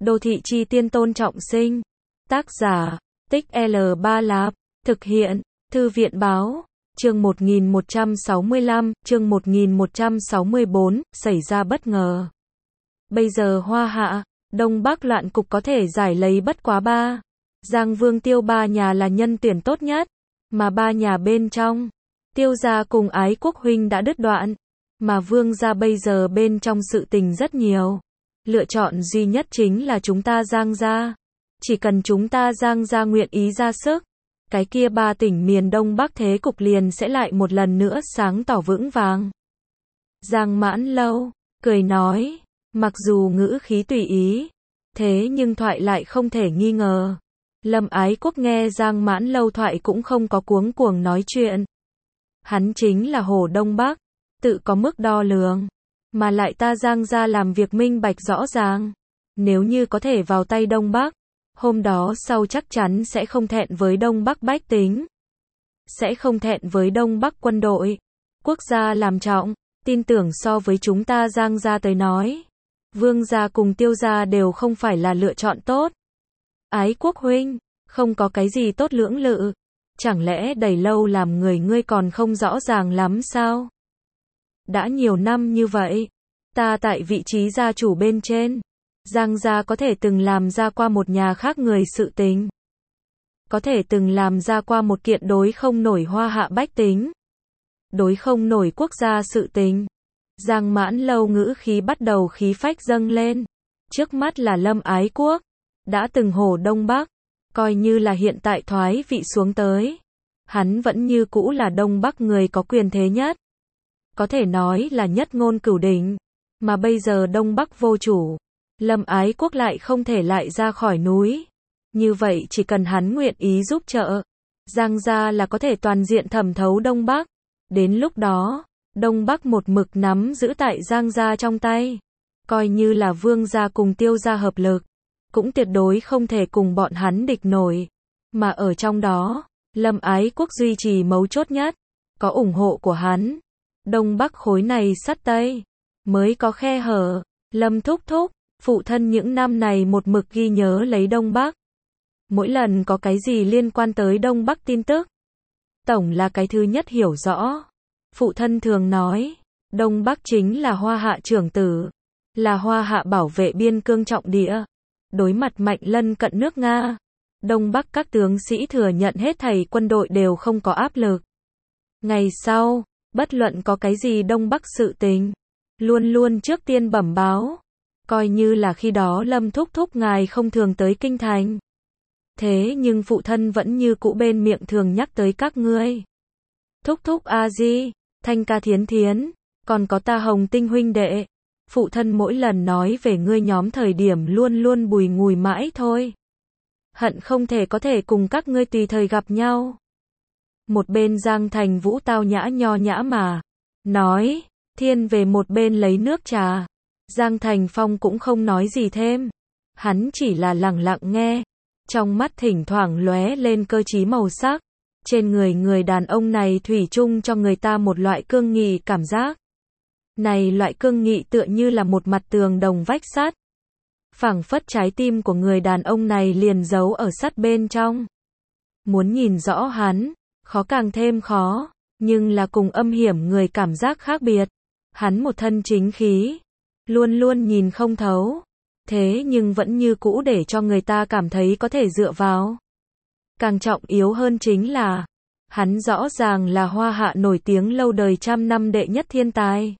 Đô thị chi tiên Tôn Trọng Sinh. Tác giả, Tích L3 Lạp. Thực hiện, Thư viện báo. Chương 1165, chương 1164, xảy ra bất ngờ. Bây giờ Hoa Hạ, Đông Bắc loạn cục có thể giải lấy bất quá ba. Giang Vương Tiêu ba nhà là nhân tuyển tốt nhất, mà ba nhà bên trong, Tiêu gia cùng Ái Quốc huynh đã đứt đoạn, mà Vương gia bây giờ bên trong sự tình rất nhiều. Lựa chọn duy nhất chính là chúng ta Giang gia. Chỉ cần chúng ta Giang gia nguyện ý ra sức, cái kia ba tỉnh miền Đông Bắc thế cục liền sẽ lại một lần nữa sáng tỏ vững vàng. Giang Mãn Lâu cười nói, mặc dù ngữ khí tùy ý, thế nhưng thoại lại không thể nghi ngờ. Lâm Ái Quốc nghe Giang Mãn Lâu thoại cũng không có cuống cuồng nói chuyện. Hắn chính là Hồ Đông Bắc, tự có mức đo lường, mà lại ta Giang gia làm việc minh bạch rõ ràng. Nếu như có thể vào tay Đông Bắc, hôm đó sau chắc chắn sẽ không thẹn với Đông Bắc bách tính, sẽ không thẹn với Đông Bắc quân đội. Quốc gia làm trọng, tin tưởng so với chúng ta Giang gia tới nói, Vương gia cùng Tiêu gia đều không phải là lựa chọn tốt. Ái Quốc huynh, không có cái gì tốt lưỡng lự, chẳng lẽ đầy lâu làm người ngươi còn không rõ ràng lắm sao? Đã nhiều năm như vậy, ta tại vị trí gia chủ bên trên, Giang gia có thể từng làm ra qua một nhà khác người sự tình, có thể từng làm ra qua một kiện đối không nổi Hoa Hạ bách tính, đối không nổi quốc gia sự tình. Giang Mãn Lâu ngữ khí bắt đầu khí phách dâng lên. Trước mắt là Lâm Ái Quốc, đã từng Hồ Đông Bắc, coi như là hiện tại thoái vị xuống tới, hắn vẫn như cũ là Đông Bắc người có quyền thế nhất, có thể nói là nhất ngôn cửu đỉnh. Mà bây giờ Đông Bắc vô chủ, Lâm Ái Quốc lại không thể lại ra khỏi núi. Như vậy chỉ cần hắn nguyện ý giúp trợ, Giang gia là có thể toàn diện thẩm thấu Đông Bắc. Đến lúc đó, Đông Bắc một mực nắm giữ tại Giang gia trong tay, coi như là Vương gia cùng Tiêu gia hợp lực, cũng tuyệt đối không thể cùng bọn hắn địch nổi. Mà ở trong đó, Lâm Ái Quốc duy trì mấu chốt nhất, có ủng hộ của hắn, Đông Bắc khối này sắt Tây mới có khe hở. Lâm thúc thúc, phụ thân những năm này một mực ghi nhớ lấy Đông Bắc. Mỗi lần có cái gì liên quan tới Đông Bắc tin tức, tổng là cái thứ nhất hiểu rõ. Phụ thân thường nói, Đông Bắc chính là Hoa Hạ trưởng tử, là Hoa Hạ bảo vệ biên cương trọng địa. Đối mặt mạnh lân cận nước Nga, Đông Bắc các tướng sĩ thừa nhận hết thảy quân đội đều không có áp lực. Ngày sau, bất luận có cái gì Đông Bắc sự tình, luôn luôn trước tiên bẩm báo. Coi như là khi đó Lâm thúc thúc ngài không thường tới kinh thành, thế nhưng phụ thân vẫn như cũ bên miệng thường nhắc tới các ngươi. Thúc thúc A Di, Thanh ca Thiến Thiến, còn có ta Hồng Tinh huynh đệ. Phụ thân mỗi lần nói về ngươi nhóm thời điểm luôn luôn bùi ngùi mãi thôi. Hận không thể có thể cùng các ngươi tùy thời gặp nhau. Một bên Giang Thành Vũ tao nhã nho nhã mà nói, thiên về một bên lấy nước trà. Giang Thành Phong cũng không nói gì thêm, hắn chỉ là lặng lặng nghe, trong mắt thỉnh thoảng lóe lên cơ trí màu sắc. Trên người người đàn ông này thủy chung cho người ta một loại cương nghị cảm giác. Này loại cương nghị tựa như là một mặt tường đồng vách sắt, phảng phất trái tim của người đàn ông này liền giấu ở sắt bên trong. Muốn nhìn rõ hắn, khó càng thêm khó, nhưng là cùng âm hiểm người cảm giác khác biệt. Hắn một thân chính khí, luôn luôn nhìn không thấu, thế nhưng vẫn như cũ để cho người ta cảm thấy có thể dựa vào. Càng trọng yếu hơn chính là, hắn rõ ràng là Hoa Hạ nổi tiếng lâu đời trăm năm đệ nhất thiên tài.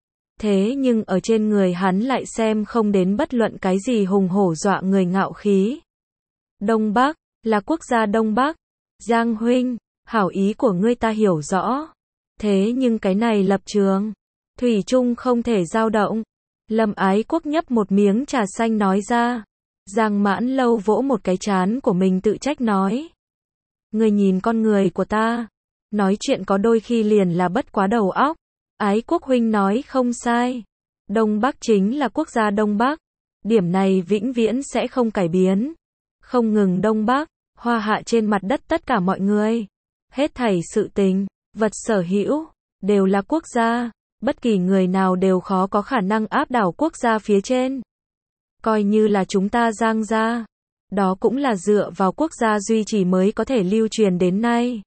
Thế nhưng ở trên người hắn lại xem không đến bất luận cái gì hùng hổ dọa người ngạo khí. Đông Bắc, là quốc gia Đông Bắc. Giang huynh, hảo ý của ngươi ta hiểu rõ. Thế nhưng cái này lập trường, thủy chung không thể dao động. Lâm Ái Quốc nhấp một miếng trà xanh nói ra. Giang Mãn Lâu vỗ một cái trán của mình tự trách nói. Ngươi nhìn con người của ta, nói chuyện có đôi khi liền là bất quá đầu óc. Ái Quốc huynh nói không sai. Đông Bắc chính là quốc gia Đông Bắc. Điểm này vĩnh viễn sẽ không cải biến. Không ngừng Đông Bắc, Hoa Hạ trên mặt đất tất cả mọi người. Hết thảy sự tình, vật sở hữu, đều là quốc gia. Bất kỳ người nào đều khó có khả năng áp đảo quốc gia phía trên. coi như là chúng ta Giang gia. Đó cũng là dựa vào quốc gia duy trì mới có thể lưu truyền đến nay.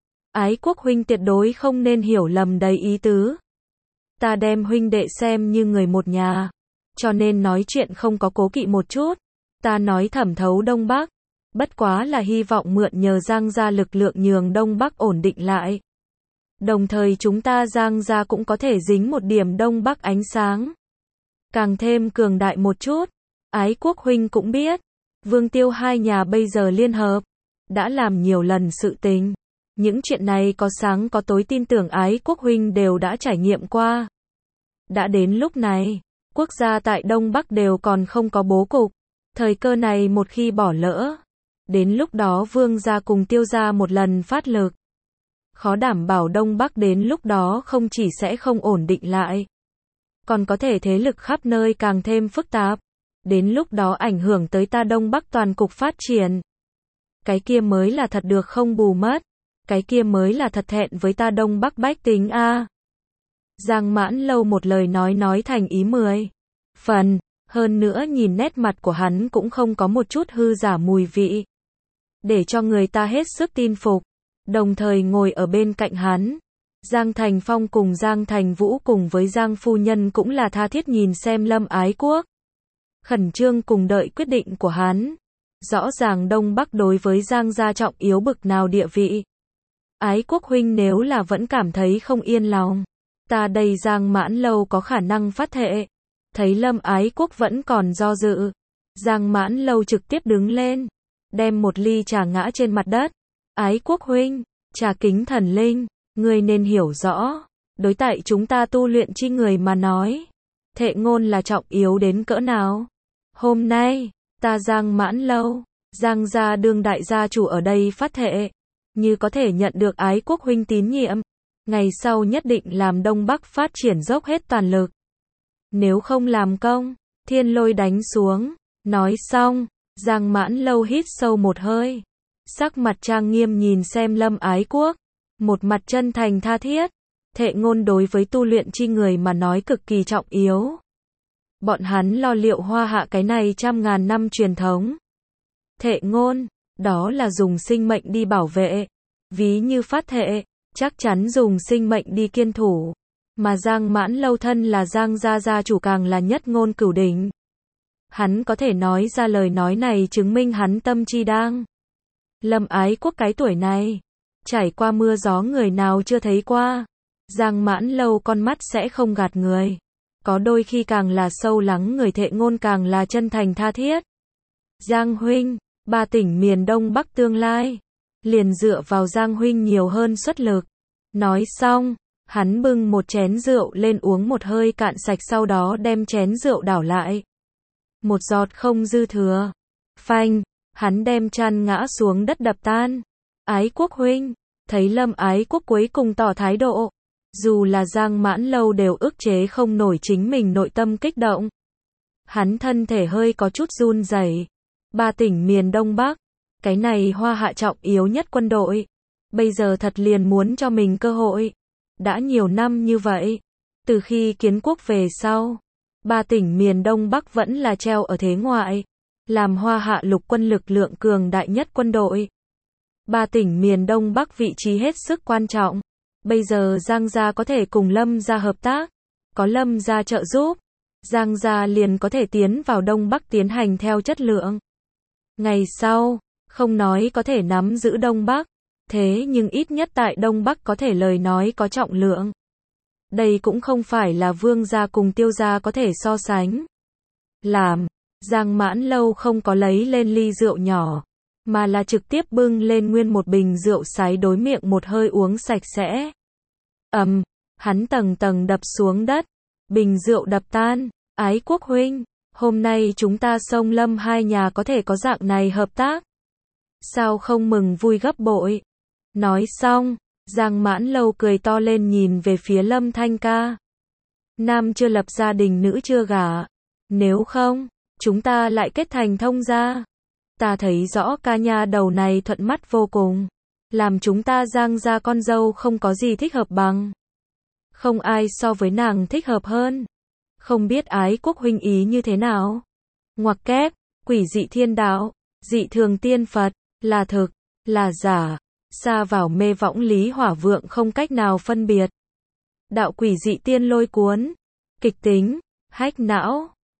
Ái Quốc huynh tuyệt đối không nên hiểu lầm đầy ý tứ. Ta đem huynh đệ xem như người một nhà, cho nên nói chuyện không có cố kỵ một chút. Ta nói thẩm thấu Đông Bắc, bất quá là hy vọng mượn nhờ Giang gia lực lượng nhường Đông Bắc ổn định lại. Đồng thời chúng ta Giang gia cũng có thể dính một điểm Đông Bắc ánh sáng, càng thêm cường đại một chút. Ái Quốc huynh cũng biết, Vương Tiêu hai nhà bây giờ liên hợp, đã làm nhiều lần sự tình. Những chuyện này có sáng có tối, tin tưởng Ái Quốc huynh đều đã trải nghiệm qua. Đã đến lúc này, quốc gia tại Đông Bắc đều còn không có bố cục. Thời cơ này một khi bỏ lỡ, đến lúc đó Vương gia cùng Tiêu gia một lần phát lực, khó đảm bảo Đông Bắc đến lúc đó không chỉ sẽ không ổn định lại, còn có thể thế lực khắp nơi càng thêm phức tạp. Đến lúc đó ảnh hưởng tới ta Đông Bắc toàn cục phát triển. Cái kia mới là thật được không bù mất. Cái kia mới là thật thẹn với ta Đông Bắc bách tính a. Giang Mãn Lâu một lời nói thành ý 10 phần, hơn nữa nhìn nét mặt của hắn cũng không có một chút hư giả mùi vị, để cho người ta hết sức tin phục. Đồng thời ngồi ở bên cạnh hắn, Giang Thành Phong cùng Giang Thành Vũ cùng với Giang phu nhân cũng là tha thiết nhìn xem Lâm Ái Quốc, khẩn trương cùng đợi quyết định của hắn. Rõ ràng Đông Bắc đối với Giang gia trọng yếu bực nào địa vị. Ái Quốc huynh nếu là vẫn cảm thấy không yên lòng, ta đây Giang Mãn Lâu có khả năng phát thệ. Thấy Lâm Ái Quốc vẫn còn do dự, Giang Mãn Lâu trực tiếp đứng lên, đem một ly trà ngã trên mặt đất. Ái Quốc huynh, trà kính thần linh, ngươi nên hiểu rõ, đối tại chúng ta tu luyện chi người mà nói, thệ ngôn là trọng yếu đến cỡ nào. Hôm nay, ta Giang Mãn Lâu, Giang gia đương đại gia chủ ở đây phát thệ, như có thể nhận được Ái Quốc huynh tín nhiệm, ngày sau nhất định làm Đông Bắc phát triển dốc hết toàn lực. Nếu không làm công, thiên lôi đánh xuống. Nói xong, Giang Mãn Lâu hít sâu một hơi, sắc mặt trang nghiêm nhìn xem Lâm Ái Quốc, một mặt chân thành tha thiết. Thệ ngôn đối với tu luyện chi người mà nói cực kỳ trọng yếu. Bọn hắn lo liệu Hoa Hạ cái này trăm ngàn năm truyền thống. Thệ ngôn, đó là dùng sinh mệnh đi bảo vệ. Ví như phát thệ, chắc chắn dùng sinh mệnh đi kiên thủ. Mà Giang Mãn Lâu thân là Giang gia gia chủ càng là nhất ngôn cửu đỉnh. Hắn có thể nói ra lời nói này chứng minh hắn tâm chi đang. Lâm Ái Quốc cái tuổi này, trải qua mưa gió người nào chưa thấy qua. Giang Mãn Lâu con mắt sẽ không gạt người. Có đôi khi càng là sâu lắng người thệ ngôn càng là chân thành tha thiết. Giang huynh, ba tỉnh miền Đông Bắc tương lai, liền dựa vào Giang huynh nhiều hơn xuất lực. Nói xong, hắn bưng một chén rượu lên uống một hơi cạn sạch, sau đó đem chén rượu đảo lại. Một giọt không dư thừa. Phanh, hắn đem chăn ngã xuống đất đập tan. Ái Quốc huynh, thấy Lâm Ái Quốc cuối cùng tỏ thái độ. Dù là Giang Mãn Lâu đều ức chế không nổi chính mình nội tâm kích động. Hắn thân thể hơi có chút run rẩy. Ba tỉnh miền Đông Bắc, cái này Hoa Hạ trọng yếu nhất quân đội, bây giờ thật liền muốn cho mình cơ hội. Đã nhiều năm như vậy, từ khi kiến quốc về sau, ba tỉnh miền Đông Bắc vẫn là treo ở thế ngoại, làm Hoa Hạ lục quân lực lượng cường đại nhất quân đội. Ba tỉnh miền Đông Bắc vị trí hết sức quan trọng. Bây giờ Giang gia có thể cùng Lâm gia hợp tác, có Lâm gia trợ giúp, Giang gia liền có thể tiến vào Đông Bắc tiến hành theo chất lượng. Ngày sau, không nói có thể nắm giữ Đông Bắc, thế nhưng ít nhất tại Đông Bắc có thể lời nói có trọng lượng. Đây cũng không phải là Vương gia cùng Tiêu gia có thể so sánh. Làm, Giang Mãn Lâu không có lấy lên ly rượu nhỏ, mà là trực tiếp bưng lên nguyên một bình rượu sái đối miệng một hơi uống sạch sẽ. Hắn tầng tầng đập xuống đất, bình rượu đập tan. Ái Quốc huynh, hôm nay chúng ta Sông Lâm hai nhà có thể có dạng này hợp tác, sao không mừng vui gấp bội. Nói xong, Giang Mãn Lâu cười to lên nhìn về phía Lâm Thanh ca. Nam chưa lập gia đình, nữ chưa gả, nếu không, chúng ta lại kết thành thông gia. Ta thấy rõ ca nha đầu này thuận mắt vô cùng, làm chúng ta Giang gia con dâu không có gì thích hợp bằng. Không ai so với nàng thích hợp hơn. Không biết Ái Quốc huynh ý như thế nào? Ngoặc kép, quỷ dị thiên đạo, dị thường tiên Phật, là thực, là giả, sa vào mê võng lý hỏa vượng không cách nào phân biệt. Đạo quỷ dị tiên lôi cuốn, kịch tính, hách não.